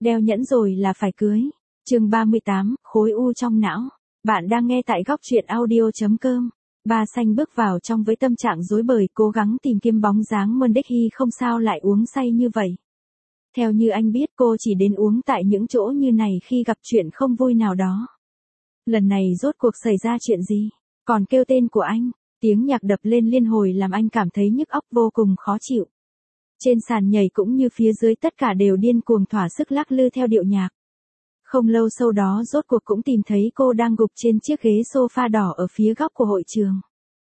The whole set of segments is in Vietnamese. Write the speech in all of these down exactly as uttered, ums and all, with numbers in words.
Đeo nhẫn rồi là phải cưới. Chương ba mươi tám, khối u trong não. Bạn đang nghe tại góc truyện audio chấm com. Ba Xanh bước vào trong với tâm trạng rối bời, cố gắng tìm kiếm bóng dáng Mơn Đếch Hy không sao lại uống say như vậy. Theo như anh biết, cô chỉ đến uống tại những chỗ như này khi gặp chuyện không vui nào đó. Lần này rốt cuộc xảy ra chuyện gì? Còn kêu tên của anh, tiếng nhạc đập lên liên hồi làm anh cảm thấy nhức óc vô cùng khó chịu. Trên sàn nhảy cũng như phía dưới tất cả đều điên cuồng thỏa sức lắc lư theo điệu nhạc. Không lâu sau đó rốt cuộc cũng tìm thấy cô đang gục trên chiếc ghế sofa đỏ ở phía góc của hội trường.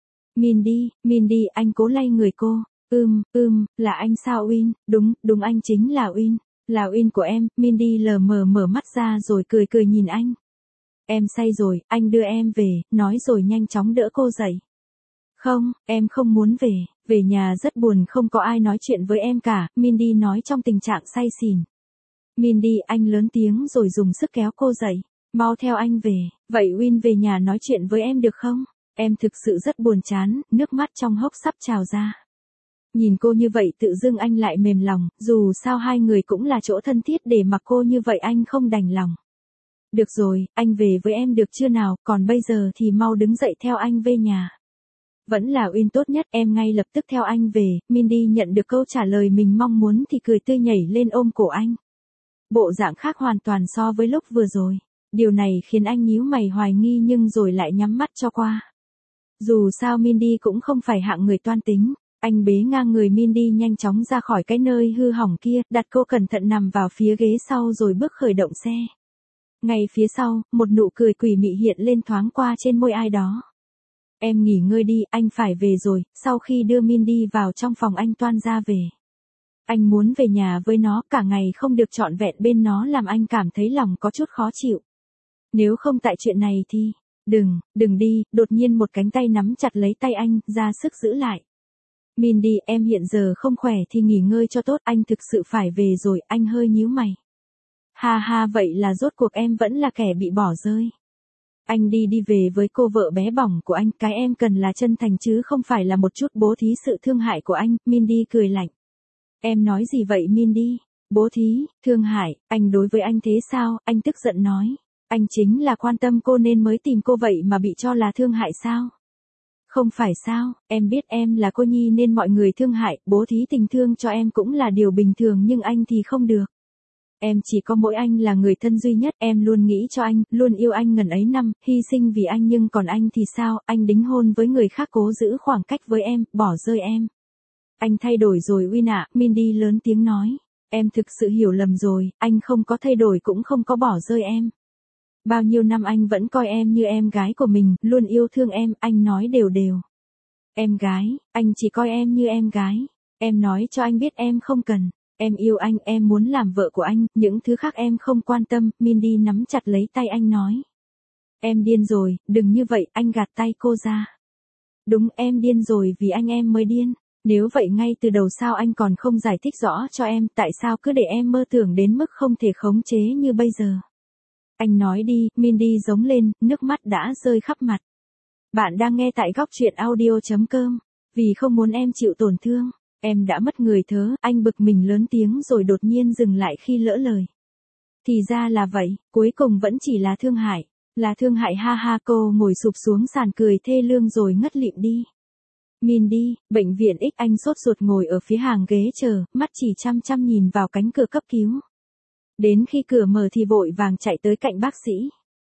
Mindy, Mindy, anh cố lay người cô. Ưm, ưm, là anh sao Win? Đúng, đúng anh chính là Win. Là Win của em. Mindy lờ mờ mở mắt ra rồi cười cười nhìn anh. Em say rồi, anh đưa em về, nói rồi nhanh chóng đỡ cô dậy. Không, em không muốn về, về nhà rất buồn không có ai nói chuyện với em cả, Mindy nói trong tình trạng say xỉn. Mindy, anh lớn tiếng rồi dùng sức kéo cô dậy. Mau theo anh về, vậy Win về nhà nói chuyện với em được không? Em thực sự rất buồn chán, nước mắt trong hốc sắp trào ra. Nhìn cô như vậy tự dưng anh lại mềm lòng, dù sao hai người cũng là chỗ thân thiết để mặc cô như vậy anh không đành lòng. Được rồi, anh về với em được chưa nào, còn bây giờ thì mau đứng dậy theo anh về nhà. Vẫn là Win tốt nhất, em ngay lập tức theo anh về. Mindy nhận được câu trả lời mình mong muốn thì cười tươi nhảy lên ôm cổ anh. Bộ dạng khác hoàn toàn so với lúc vừa rồi. Điều này khiến anh nhíu mày hoài nghi nhưng rồi lại nhắm mắt cho qua. Dù sao Mindy cũng không phải hạng người toan tính. Anh bế ngang người Mindy nhanh chóng ra khỏi cái nơi hư hỏng kia, đặt cô cẩn thận nằm vào phía ghế sau rồi bước khởi động xe. Ngay phía sau, một nụ cười quỷ mị hiện lên thoáng qua trên môi ai đó. Em nghỉ ngơi đi, anh phải về rồi. Sau khi đưa Mindy vào trong phòng anh toan ra về. Anh muốn về nhà với nó, cả ngày không được trọn vẹn bên nó làm anh cảm thấy lòng có chút khó chịu. Nếu không tại chuyện này thì, đừng, đừng đi, đột nhiên một cánh tay nắm chặt lấy tay anh, ra sức giữ lại. Mindy, em hiện giờ không khỏe thì nghỉ ngơi cho tốt, anh thực sự phải về rồi, anh hơi nhíu mày. Ha ha, vậy là rốt cuộc em vẫn là kẻ bị bỏ rơi. Anh đi đi về với cô vợ bé bỏng của anh, cái em cần là chân thành chứ không phải là một chút bố thí sự thương hại của anh. Mindy cười lạnh. Em nói gì vậy Mindy? Bố thí, thương hại, anh đối với anh thế sao? Anh tức giận nói. Anh chính là quan tâm cô nên mới tìm cô vậy mà bị cho là thương hại sao? Không phải sao, em biết em là cô nhi nên mọi người thương hại, bố thí tình thương cho em cũng là điều bình thường nhưng anh thì không được. Em chỉ có mỗi anh là người thân duy nhất, em luôn nghĩ cho anh, luôn yêu anh ngần ấy năm, hy sinh vì anh nhưng còn anh thì sao, anh đính hôn với người khác cố giữ khoảng cách với em, bỏ rơi em. Anh thay đổi rồi Win ạ, Mindy lớn tiếng nói. Em thực sự hiểu lầm rồi, anh không có thay đổi cũng không có bỏ rơi em. Bao nhiêu năm anh vẫn coi em như em gái của mình, luôn yêu thương em, anh nói đều đều. Em gái, anh chỉ coi em như em gái. Em nói cho anh biết em không cần. Em yêu anh, em muốn làm vợ của anh, những thứ khác em không quan tâm. Mindy nắm chặt lấy tay anh nói. Em điên rồi, đừng như vậy, anh gạt tay cô ra. Đúng, em điên rồi vì anh em mới điên. Nếu vậy ngay từ đầu sao anh còn không giải thích rõ cho em, tại sao cứ để em mơ tưởng đến mức không thể khống chế như bây giờ. Anh nói đi, Mindy giống lên, nước mắt đã rơi khắp mặt. Bạn đang nghe tại góc truyện audio chấm com. Vì không muốn em chịu tổn thương, em đã mất người thớ, anh bực mình lớn tiếng rồi đột nhiên dừng lại khi lỡ lời. Thì ra là vậy, cuối cùng vẫn chỉ là thương hại. Là thương hại ha ha, cô ngồi sụp xuống sàn cười thê lương rồi ngất lịm đi. Mindy, bệnh viện X, anh sốt ruột ngồi ở phía hàng ghế chờ, mắt chỉ chăm chăm nhìn vào cánh cửa cấp cứu. Đến khi cửa mở thì vội vàng chạy tới cạnh bác sĩ.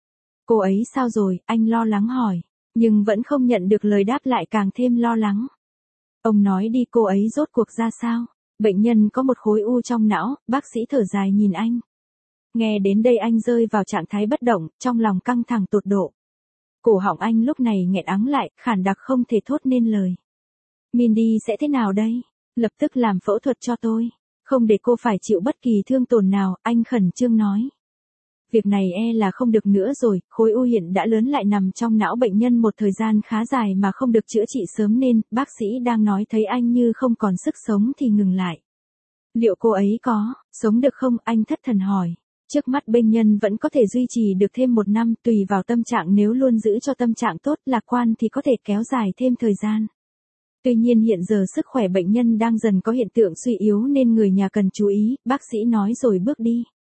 Cô ấy sao rồi, anh lo lắng hỏi, nhưng vẫn không nhận được lời đáp lại càng thêm lo lắng. Ông nói đi, cô ấy rốt cuộc ra sao? Bệnh nhân có một khối u trong não, bác sĩ thở dài nhìn anh. Nghe đến đây anh rơi vào trạng thái bất động, trong lòng căng thẳng tột độ. Cổ họng anh lúc này nghẹn ắng lại, khản đặc không thể thốt nên lời. Mindy sẽ thế nào đây? Lập tức làm phẫu thuật cho tôi. Không để cô phải chịu bất kỳ thương tổn nào, anh khẩn trương nói. Việc này e là không được nữa rồi, khối u hiện đã lớn lại nằm trong não bệnh nhân một thời gian khá dài mà không được chữa trị sớm nên, bác sĩ đang nói thấy anh như không còn sức sống thì ngừng lại. Liệu cô ấy có sống được không? Anh thất thần hỏi. Trước mắt bệnh nhân vẫn có thể duy trì được thêm một năm, tùy vào tâm trạng, nếu luôn giữ cho tâm trạng tốt, lạc quan thì có thể kéo dài thêm thời gian. Tuy nhiên hiện giờ sức khỏe bệnh nhân đang dần có hiện tượng suy yếu nên người nhà cần chú ý, bác sĩ nói rồi bước đi.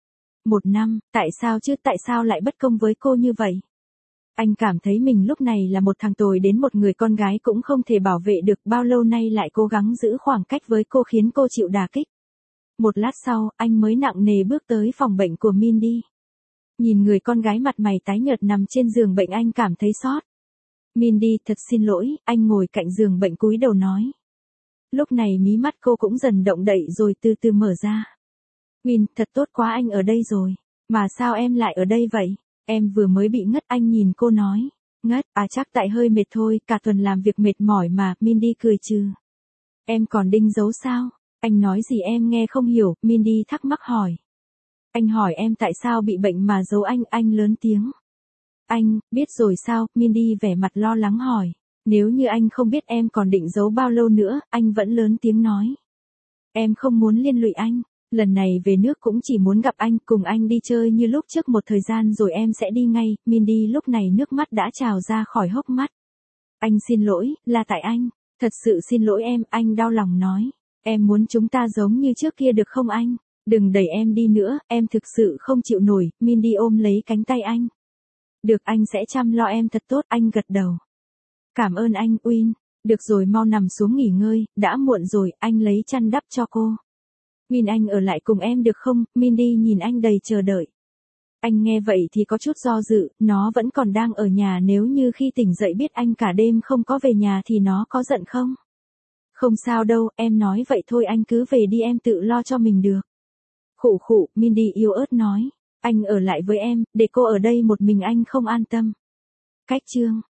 Một năm, tại sao chứ, tại sao lại bất công với cô như vậy? Anh cảm thấy mình lúc này là một thằng tồi đến một người con gái cũng không thể bảo vệ được, bao lâu nay lại cố gắng giữ khoảng cách với cô khiến cô chịu đả kích. Một lát sau, anh mới nặng nề bước tới phòng bệnh của Mindy. Nhìn người con gái mặt mày tái nhợt nằm trên giường bệnh anh cảm thấy xót. Mindy, thật xin lỗi, anh ngồi cạnh giường bệnh cúi đầu nói. Lúc này mí mắt cô cũng dần động đậy rồi từ từ mở ra. Min, thật tốt quá anh ở đây rồi. Mà sao em lại ở đây vậy? Em vừa mới bị ngất, anh nhìn cô nói. Ngất, à chắc tại hơi mệt thôi, cả tuần làm việc mệt mỏi mà, Mindy cười trừ. Em còn đinh dấu sao? Anh nói gì em nghe không hiểu, Mindy thắc mắc hỏi. Anh hỏi em tại sao bị bệnh mà giấu anh, anh lớn tiếng. Anh, biết rồi sao, Mindy vẻ mặt lo lắng hỏi. Nếu như anh không biết em còn định giấu bao lâu nữa, anh vẫn lớn tiếng nói. Em không muốn liên lụy anh, lần này về nước cũng chỉ muốn gặp anh, cùng anh đi chơi như lúc trước một thời gian rồi em sẽ đi ngay, Mindy lúc này nước mắt đã trào ra khỏi hốc mắt. Anh xin lỗi, là tại anh, thật sự xin lỗi em, anh đau lòng nói. Em muốn chúng ta giống như trước kia được không anh? Đừng đẩy em đi nữa, em thực sự không chịu nổi, Mindy ôm lấy cánh tay anh. Được, anh sẽ chăm lo em thật tốt, anh gật đầu. Cảm ơn anh, Win. Được rồi, mau nằm xuống nghỉ ngơi, đã muộn rồi, anh lấy chăn đắp cho cô. Win, anh ở lại cùng em được không? Mindy nhìn anh đầy chờ đợi. Anh nghe vậy thì có chút do dự, nó vẫn còn đang ở nhà, nếu như khi tỉnh dậy biết anh cả đêm không có về nhà thì nó có giận không? Không sao đâu, em nói vậy thôi, anh cứ về đi, em tự lo cho mình được. Khụ khụ, Mindy yếu ớt nói. Anh ở lại với em, để cô ở đây một mình anh không an tâm. Cách chương